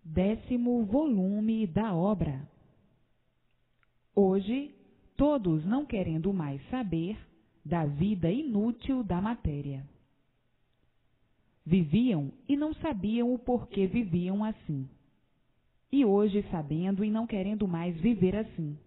10º volume da obra. Hoje, todos não querendo mais saber da vida inútil da matéria. Viviam e não sabiam o porquê viviam assim. E hoje sabendo e não querendo mais viver assim.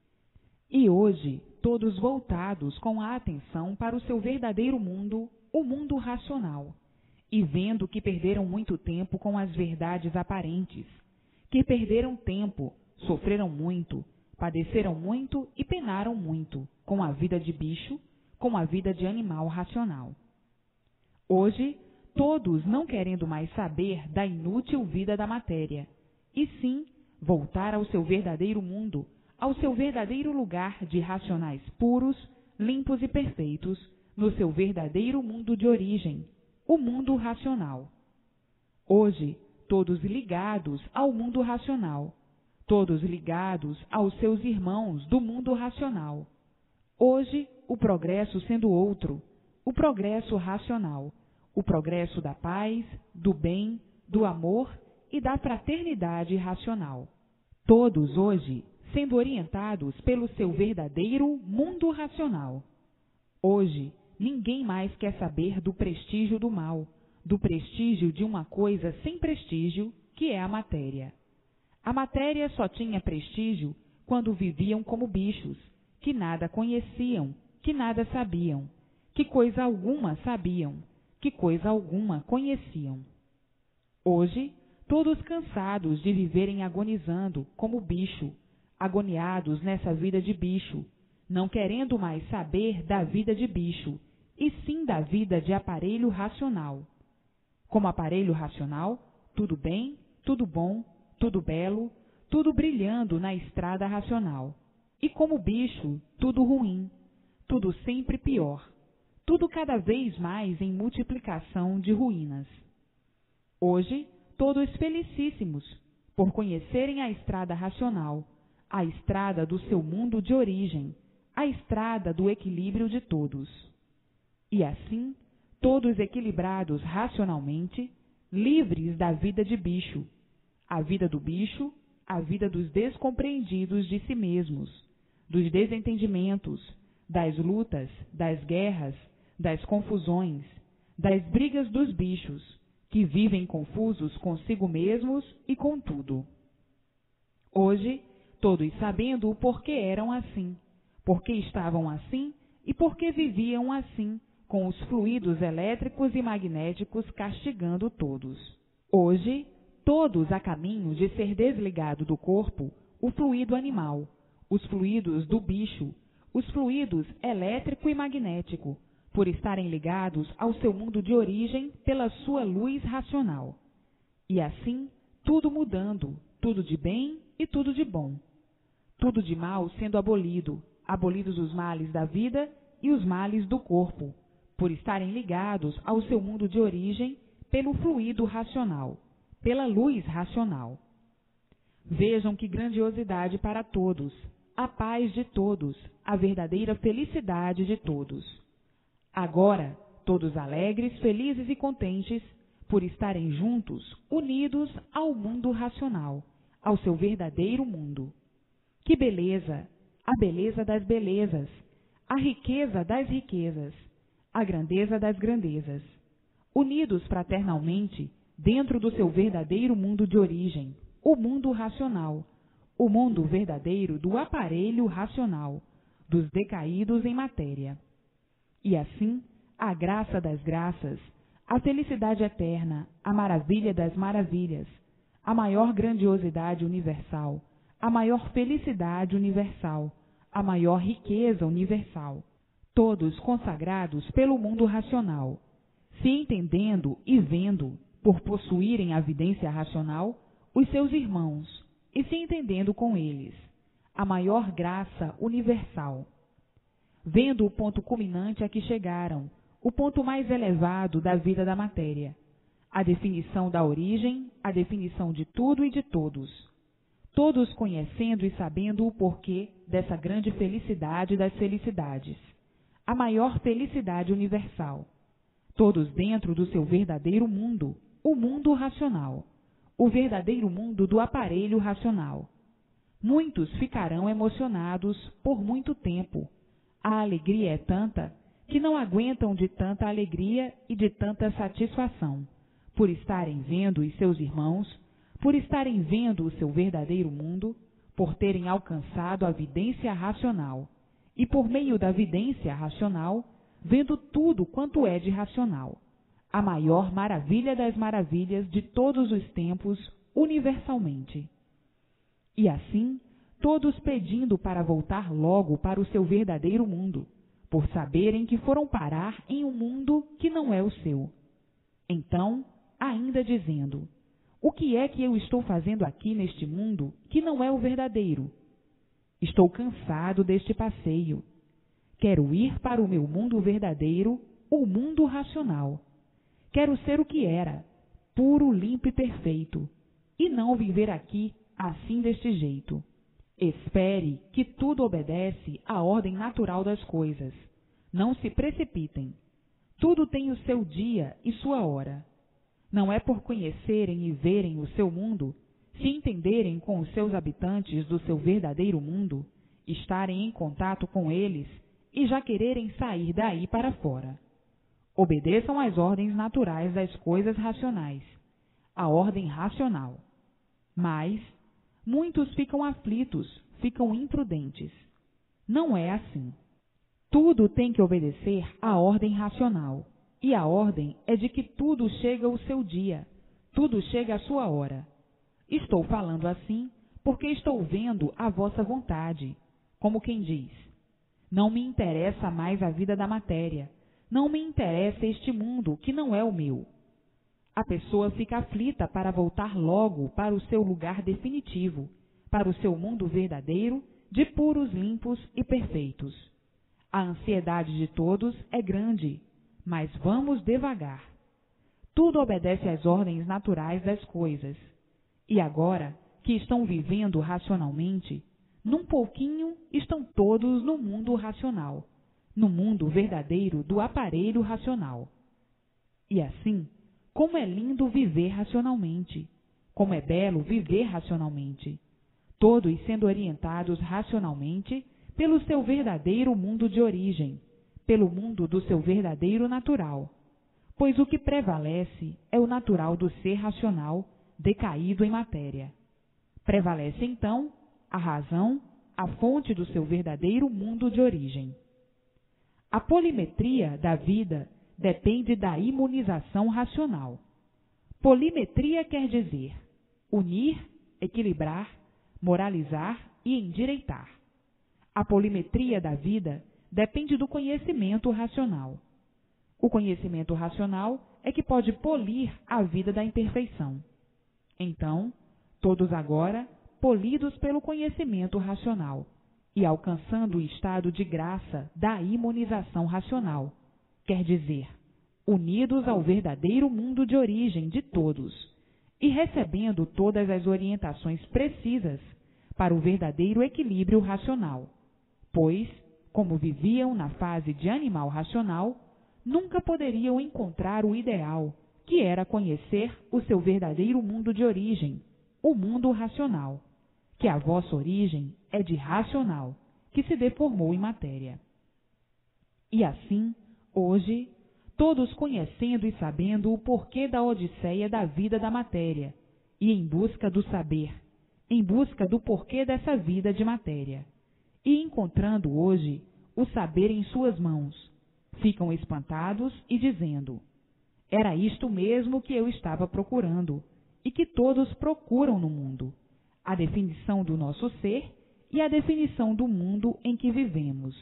E hoje, todos voltados com a atenção para o seu verdadeiro mundo, o mundo racional, e vendo que perderam muito tempo com as verdades aparentes, que perderam tempo, sofreram muito, padeceram muito e penaram muito com a vida de bicho, com a vida de animal racional. Hoje, todos não querendo mais saber da inútil vida da matéria, e sim voltar ao seu verdadeiro mundo, ao seu verdadeiro lugar de racionais puros, limpos e perfeitos, no seu verdadeiro mundo de origem, o mundo racional. Hoje, todos ligados ao mundo racional, todos ligados aos seus irmãos do mundo racional. Hoje, o progresso sendo outro, o progresso racional, o progresso da paz, do bem, do amor e da fraternidade racional. Todos hoje sendo orientados pelo seu verdadeiro mundo racional. Hoje, ninguém mais quer saber do prestígio do mal, do prestígio de uma coisa sem prestígio, que é a matéria. A matéria só tinha prestígio quando viviam como bichos, que nada conheciam, que nada sabiam, que coisa alguma sabiam, que coisa alguma conheciam. Hoje, todos cansados de viverem agonizando como bicho, agoniados nessa vida de bicho, não querendo mais saber da vida de bicho, e sim da vida de aparelho racional. Como aparelho racional, tudo bem, tudo bom, tudo belo, tudo brilhando na estrada racional. E como bicho, tudo ruim, tudo sempre pior, tudo cada vez mais em multiplicação de ruínas. Hoje, todos felicíssimos por conhecerem a estrada racional, a estrada do seu mundo de origem, a estrada do equilíbrio de todos. E assim, todos equilibrados racionalmente, livres da vida de bicho, a vida do bicho, a vida dos descompreendidos de si mesmos, dos desentendimentos, das lutas, das guerras, das confusões, das brigas dos bichos, que vivem confusos consigo mesmos e com tudo. Hoje, todos sabendo o porquê eram assim, porquê estavam assim e porquê viviam assim, com os fluidos elétricos e magnéticos castigando todos. Hoje, todos a caminho de ser desligado do corpo o fluido animal, os fluidos do bicho, os fluidos elétrico e magnético, por estarem ligados ao seu mundo de origem pela sua luz racional. E assim, tudo mudando, tudo de bem e tudo de bom. Tudo de mal sendo abolido, abolidos os males da vida e os males do corpo, por estarem ligados ao seu mundo de origem pelo fluido racional, pela luz racional. Vejam que grandiosidade para todos, a paz de todos, a verdadeira felicidade de todos. Agora, todos alegres, felizes e contentes, por estarem juntos, unidos ao mundo racional, ao seu verdadeiro mundo. Que beleza! A beleza das belezas, a riqueza das riquezas, a grandeza das grandezas. Unidos fraternalmente, dentro do seu verdadeiro mundo de origem, o mundo racional, o mundo verdadeiro do aparelho racional, dos decaídos em matéria. E assim, a graça das graças, a felicidade eterna, a maravilha das maravilhas, a maior grandiosidade universal, a maior felicidade universal, a maior riqueza universal, todos consagrados pelo mundo racional, se entendendo e vendo, por possuírem a vidência racional, os seus irmãos, e se entendendo com eles, a maior graça universal. Vendo o ponto culminante a que chegaram, o ponto mais elevado da vida da matéria, a definição da origem, a definição de tudo e de todos. Todos conhecendo e sabendo o porquê dessa grande felicidade das felicidades, a maior felicidade universal. Todos dentro do seu verdadeiro mundo, o mundo racional, o verdadeiro mundo do aparelho racional. Muitos ficarão emocionados por muito tempo. A alegria é tanta que não aguentam de tanta alegria e de tanta satisfação, por estarem vendo os seus irmãos, por estarem vendo o seu verdadeiro mundo, por terem alcançado a vidência racional, e por meio da vidência racional, vendo tudo quanto é de racional, a maior maravilha das maravilhas de todos os tempos, universalmente. E assim, todos pedindo para voltar logo para o seu verdadeiro mundo, por saberem que foram parar em um mundo que não é o seu. Então, ainda dizendo: o que é que eu estou fazendo aqui neste mundo que não é o verdadeiro? Estou cansado deste passeio. Quero ir para o meu mundo verdadeiro, o mundo racional. Quero ser o que era, puro, limpo e perfeito, e não viver aqui assim deste jeito. Espere que tudo obedece à ordem natural das coisas. Não se precipitem. Tudo tem o seu dia e sua hora. Não é por conhecerem e verem o seu mundo, se entenderem com os seus habitantes do seu verdadeiro mundo, estarem em contato com eles e já quererem sair daí para fora. Obedeçam às ordens naturais das coisas racionais, a ordem racional. Mas muitos ficam aflitos, ficam imprudentes. Não é assim. Tudo tem que obedecer à ordem racional, e a ordem é de que tudo chega ao seu dia, tudo chega à sua hora. Estou falando assim porque estou vendo a vossa vontade, como quem diz: não me interessa mais a vida da matéria, não me interessa este mundo que não é o meu. A pessoa fica aflita para voltar logo para o seu lugar definitivo, para o seu mundo verdadeiro, de puros, limpos e perfeitos. A ansiedade de todos é grande, mas vamos devagar. Tudo obedece às ordens naturais das coisas. E agora que estão vivendo racionalmente, num pouquinho estão todos no mundo racional, no mundo verdadeiro do aparelho racional. E assim, como é lindo viver racionalmente, como é belo viver racionalmente, todos sendo orientados racionalmente pelo seu verdadeiro mundo de origem, pelo mundo do seu verdadeiro natural, pois o que prevalece é o natural do ser racional decaído em matéria. Prevalece então a razão, a fonte do seu verdadeiro mundo de origem. A polimetria da vida depende da imunização racional. Polimetria quer dizer unir, equilibrar, moralizar e endireitar. A polimetria da vida depende do conhecimento racional. O conhecimento racional é que pode polir a vida da imperfeição. Então, todos agora polidos pelo conhecimento racional e alcançando o estado de graça da imunização racional, quer dizer, unidos ao verdadeiro mundo de origem de todos e recebendo todas as orientações precisas para o verdadeiro equilíbrio racional, pois, como viviam na fase de animal racional, nunca poderiam encontrar o ideal, que era conhecer o seu verdadeiro mundo de origem, o mundo racional, que a vossa origem é de racional, que se deformou em matéria. E assim, hoje, todos conhecendo e sabendo o porquê da odisseia da vida da matéria, e em busca do saber, em busca do porquê dessa vida de matéria, e encontrando hoje o saber em suas mãos, ficam espantados e dizendo: era isto mesmo que eu estava procurando, e que todos procuram no mundo, a definição do nosso ser e a definição do mundo em que vivemos.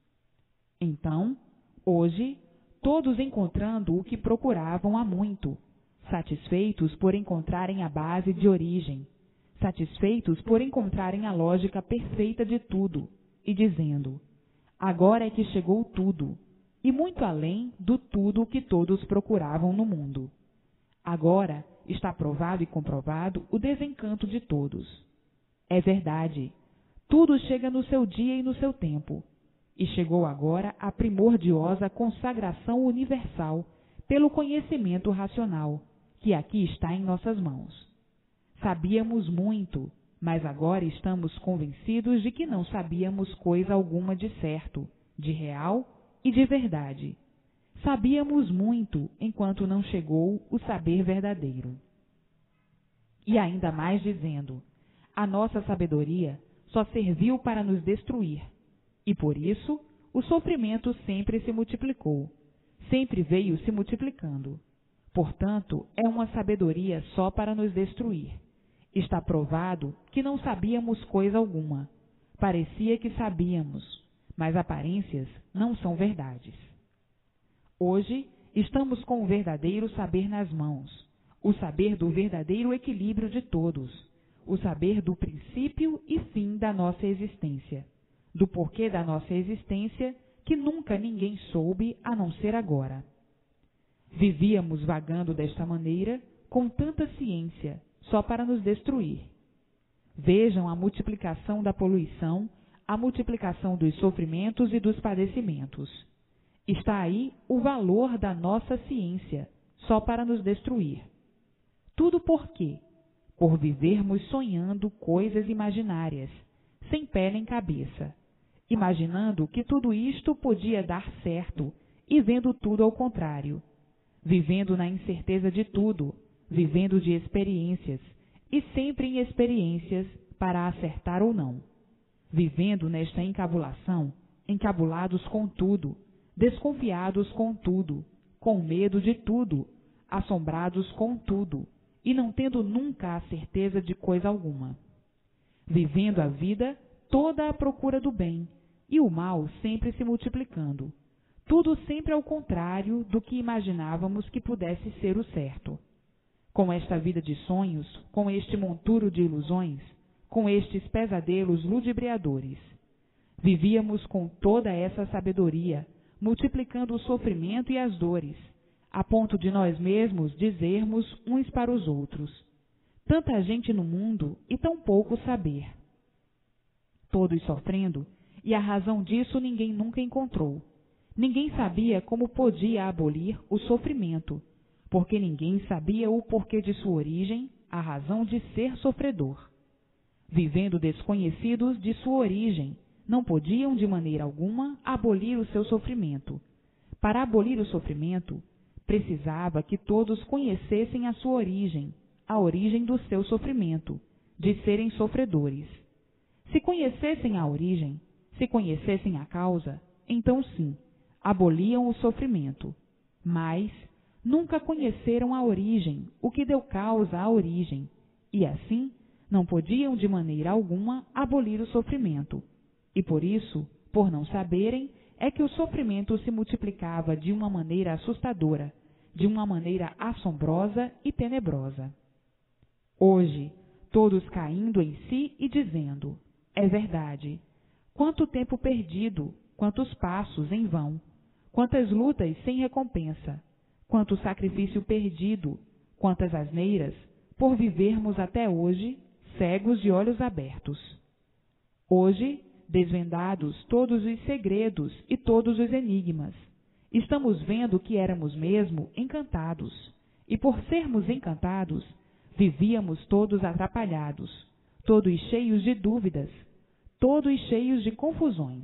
Então, hoje, todos encontrando o que procuravam há muito, satisfeitos por encontrarem a base de origem, satisfeitos por encontrarem a lógica perfeita de tudo, e dizendo: agora é que chegou tudo, e muito além do tudo que todos procuravam no mundo. Agora está provado e comprovado o desencanto de todos. É verdade, tudo chega no seu dia e no seu tempo, e chegou agora a primordiosa consagração universal pelo conhecimento racional, que aqui está em nossas mãos. Sabíamos muito, mas agora estamos convencidos de que não sabíamos coisa alguma de certo, de real e de verdade. Sabíamos muito enquanto não chegou o saber verdadeiro. E ainda mais dizendo, a nossa sabedoria só serviu para nos destruir, e por isso o sofrimento sempre se multiplicou, sempre veio se multiplicando. Portanto, é uma sabedoria só para nos destruir. Está provado que não sabíamos coisa alguma. Parecia que sabíamos, mas aparências não são verdades. Hoje, estamos com o verdadeiro saber nas mãos, o saber do verdadeiro equilíbrio de todos, o saber do princípio e fim da nossa existência, do porquê da nossa existência que nunca ninguém soube a não ser agora. Vivíamos vagando desta maneira, com tanta ciência, só para nos destruir. Vejam a multiplicação da poluição, a multiplicação dos sofrimentos e dos padecimentos. Está aí o valor da nossa ciência, só para nos destruir. Tudo por quê? Por vivermos sonhando coisas imaginárias, sem pé nem cabeça, imaginando que tudo isto podia dar certo e vendo tudo ao contrário, vivendo na incerteza de tudo, vivendo de experiências, e sempre em experiências para acertar ou não. Vivendo nesta encabulação, encabulados com tudo, desconfiados com tudo, com medo de tudo, assombrados com tudo, e não tendo nunca a certeza de coisa alguma. Vivendo a vida toda à procura do bem, e o mal sempre se multiplicando. Tudo sempre ao contrário do que imaginávamos que pudesse ser o certo. Com esta vida de sonhos, com este monturo de ilusões, com estes pesadelos ludibriadores. Vivíamos com toda essa sabedoria, multiplicando o sofrimento e as dores, a ponto de nós mesmos dizermos uns para os outros: tanta gente no mundo e tão pouco saber. Todos sofrendo, e a razão disso ninguém nunca encontrou. Ninguém sabia como podia abolir o sofrimento, porque ninguém sabia o porquê de sua origem, a razão de ser sofredor. Vivendo desconhecidos de sua origem, não podiam de maneira alguma abolir o seu sofrimento. Para abolir o sofrimento, precisava que todos conhecessem a sua origem, a origem do seu sofrimento, de serem sofredores. Se conhecessem a origem, se conhecessem a causa, então sim, aboliam o sofrimento. Mas nunca conheceram a origem, o que deu causa à origem, e assim não podiam de maneira alguma abolir o sofrimento. E por isso, por não saberem, é que o sofrimento se multiplicava de uma maneira assustadora, de uma maneira assombrosa e tenebrosa. Hoje, todos caindo em si e dizendo: é verdade. Quanto tempo perdido, quantos passos em vão, quantas lutas sem recompensa, quanto sacrifício perdido, quantas asneiras, por vivermos até hoje, cegos de olhos abertos. Hoje, desvendados todos os segredos e todos os enigmas, estamos vendo que éramos mesmo encantados, e por sermos encantados, vivíamos todos atrapalhados, todos cheios de dúvidas, todos cheios de confusões.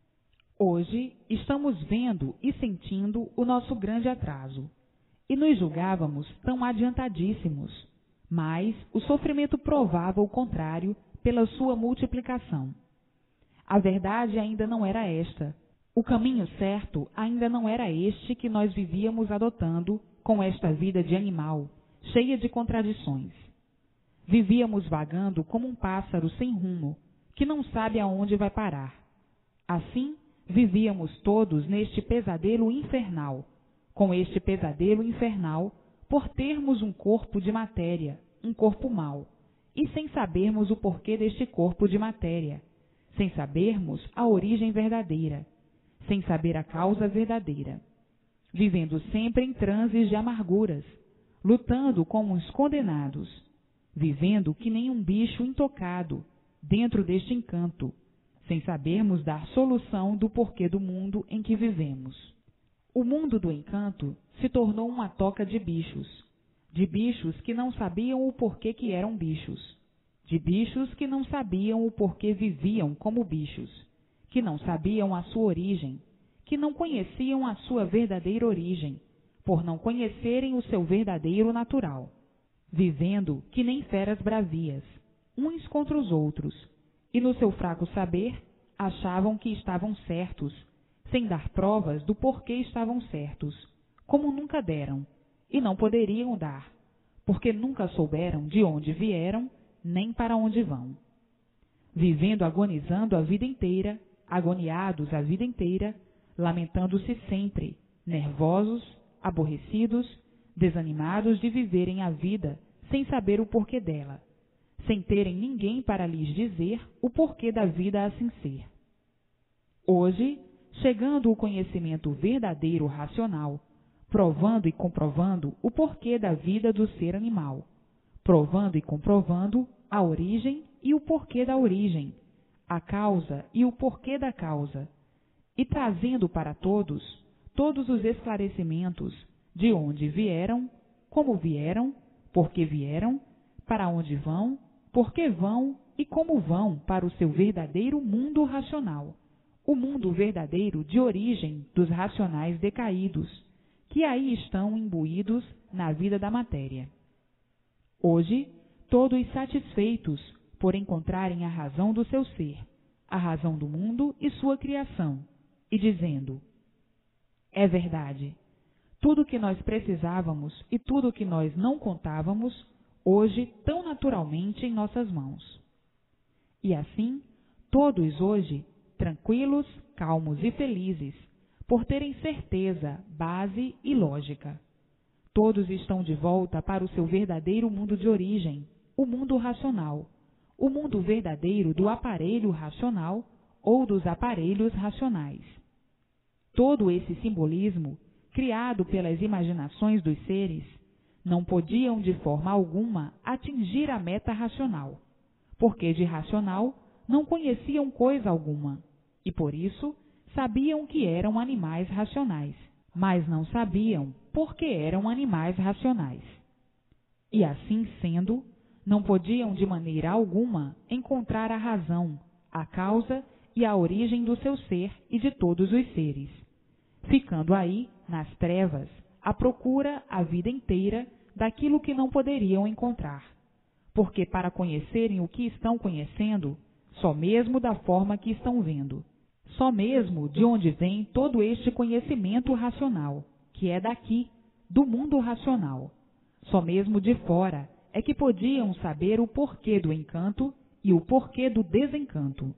Hoje estamos vendo e sentindo o nosso grande atraso, e nos julgávamos tão adiantadíssimos, mas o sofrimento provava o contrário pela sua multiplicação. A verdade ainda não era esta. O caminho certo ainda não era este que nós vivíamos adotando com esta vida de animal, cheia de contradições. Vivíamos vagando como um pássaro sem rumo, que não sabe aonde vai parar. Assim, vivíamos todos neste pesadelo infernal, com este pesadelo infernal, por termos um corpo de matéria, um corpo mau, e sem sabermos o porquê deste corpo de matéria, sem sabermos a origem verdadeira, sem saber a causa verdadeira, vivendo sempre em transes de amarguras, lutando como uns condenados, vivendo que nem um bicho intocado, dentro deste encanto, sem sabermos dar solução do porquê do mundo em que vivemos. O mundo do encanto se tornou uma toca de bichos. de bichos que não sabiam o porquê que eram bichos, de bichos que não sabiam o porquê viviam como bichos, que não sabiam a sua origem, que não conheciam a sua verdadeira origem, por não conhecerem o seu verdadeiro natural, vivendo que nem feras bravias, uns contra os outros, e no seu fraco saber achavam que estavam certos, sem dar provas do porquê estavam certos, como nunca deram, e não poderiam dar, porque nunca souberam de onde vieram, nem para onde vão. Vivendo agonizando a vida inteira, agoniados a vida inteira, lamentando-se sempre, nervosos, aborrecidos, desanimados de viverem a vida sem saber o porquê dela, sem terem ninguém para lhes dizer o porquê da vida assim ser. Hoje, chegando o conhecimento verdadeiro racional, provando e comprovando o porquê da vida do ser animal, provando e comprovando a origem e o porquê da origem, a causa e o porquê da causa, e trazendo para todos os esclarecimentos de onde vieram, como vieram, por que vieram, para onde vão, por que vão e como vão para o seu verdadeiro mundo racional, o mundo verdadeiro de origem dos racionais decaídos, que aí estão imbuídos na vida da matéria. Hoje, todos satisfeitos por encontrarem a razão do seu ser, a razão do mundo e sua criação, e dizendo: é verdade, tudo o que nós precisávamos e tudo o que nós não contávamos, hoje tão naturalmente em nossas mãos. E assim, todos hoje, tranquilos, calmos e felizes, por terem certeza, base e lógica. Todos estão de volta para o seu verdadeiro mundo de origem, o mundo racional, o mundo verdadeiro do aparelho racional ou dos aparelhos racionais. Todo esse simbolismo, criado pelas imaginações dos seres, não podiam de forma alguma atingir a meta racional, porque de racional não conheciam coisa alguma, e por isso sabiam que eram animais racionais, mas não sabiam por que eram animais racionais. E assim sendo, não podiam de maneira alguma encontrar a razão, a causa e a origem do seu ser e de todos os seres, ficando aí, nas trevas, à procura a vida inteira daquilo que não poderiam encontrar, porque para conhecerem o que estão conhecendo, só mesmo da forma que estão vendo, só mesmo de onde vem todo este conhecimento racional, que é daqui, do mundo racional, só mesmo de fora é que podiam saber o porquê do encanto e o porquê do desencanto.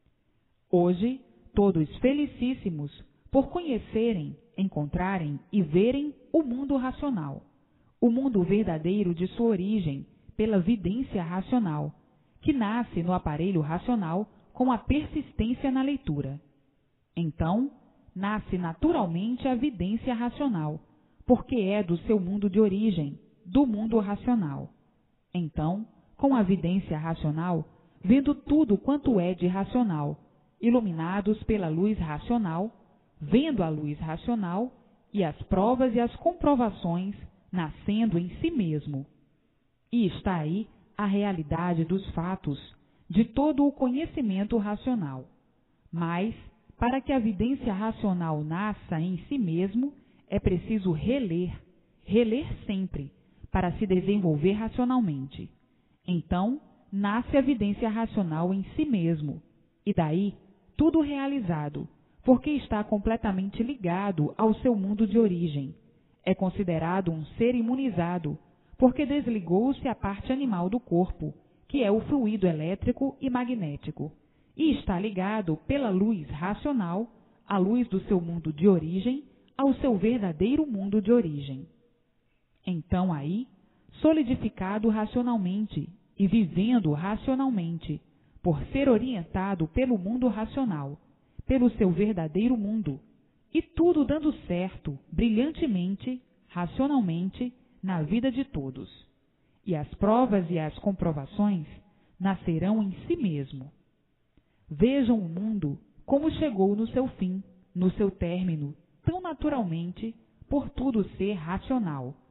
Hoje, todos felicíssimos por conhecerem, encontrarem e verem o mundo racional, o mundo verdadeiro de sua origem, pela vidência racional, que nasce no aparelho racional com a persistência na leitura. Então, nasce naturalmente a vidência racional, porque é do seu mundo de origem, do mundo racional. Então, com a vidência racional, vendo tudo quanto é de racional, iluminados pela luz racional, vendo a luz racional e as provas e as comprovações nascendo em si mesmo. E está aí a realidade dos fatos, de todo o conhecimento racional. Mas, para que a vidência racional nasça em si mesmo, é preciso reler sempre, para se desenvolver racionalmente. Então, nasce a vidência racional em si mesmo, e daí tudo realizado, porque está completamente ligado ao seu mundo de origem. É considerado um ser imunizado, porque desligou-se a parte animal do corpo, que é o fluido elétrico e magnético, e está ligado pela luz racional, a luz do seu mundo de origem, ao seu verdadeiro mundo de origem. Então aí, solidificado racionalmente e vivendo racionalmente, por ser orientado pelo mundo racional, pelo seu verdadeiro mundo, e tudo dando certo, brilhantemente, racionalmente, na vida de todos. E as provas e as comprovações nascerão em si mesmo. Vejam o mundo como chegou no seu fim, no seu término, tão naturalmente, por tudo ser racional.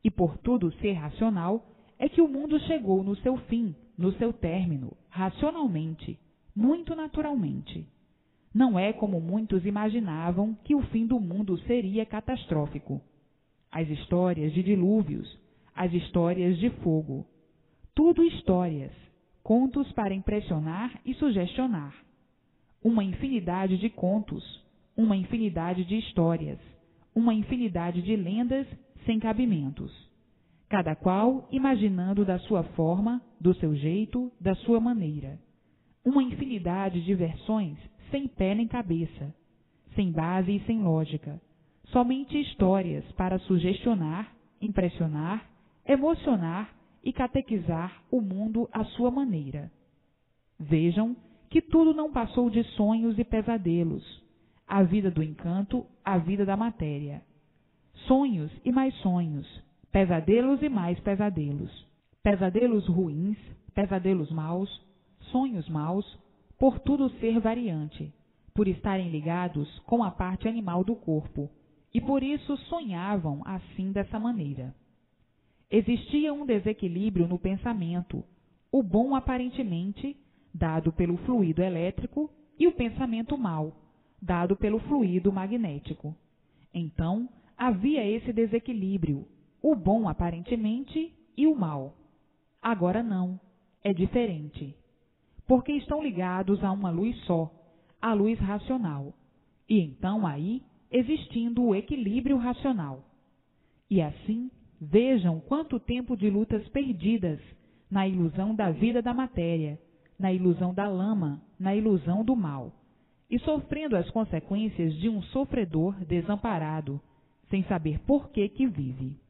E por tudo ser racional, é que o mundo chegou no seu fim, no seu término, racionalmente, muito naturalmente. Não é como muitos imaginavam que o fim do mundo seria catastrófico. As histórias de dilúvios, as histórias de fogo. Tudo histórias, contos para impressionar e sugestionar. Uma infinidade de contos, uma infinidade de histórias, uma infinidade de lendas sem cabimentos. Cada qual imaginando da sua forma, do seu jeito, da sua maneira. Uma infinidade de versões sem pé nem cabeça, sem base e sem lógica, somente histórias para sugestionar, impressionar, emocionar e catequizar o mundo à sua maneira. Vejam que tudo não passou de sonhos e pesadelos, a vida do encanto, a vida da matéria. Sonhos e mais sonhos, pesadelos e mais pesadelos, pesadelos ruins, pesadelos maus, sonhos maus, por tudo ser variante, por estarem ligados com a parte animal do corpo, e por isso sonhavam assim dessa maneira. Existia um desequilíbrio no pensamento, o bom aparentemente, dado pelo fluido elétrico, e o pensamento mau, dado pelo fluido magnético. Então, havia esse desequilíbrio, o bom aparentemente e o mau. Agora não, é diferente. Porque estão ligados a uma luz só, a luz racional, e então aí existindo o equilíbrio racional. E assim, vejam quanto tempo de lutas perdidas na ilusão da vida da matéria, na ilusão da lama, na ilusão do mal, e sofrendo as consequências de um sofredor desamparado, sem saber por que vive.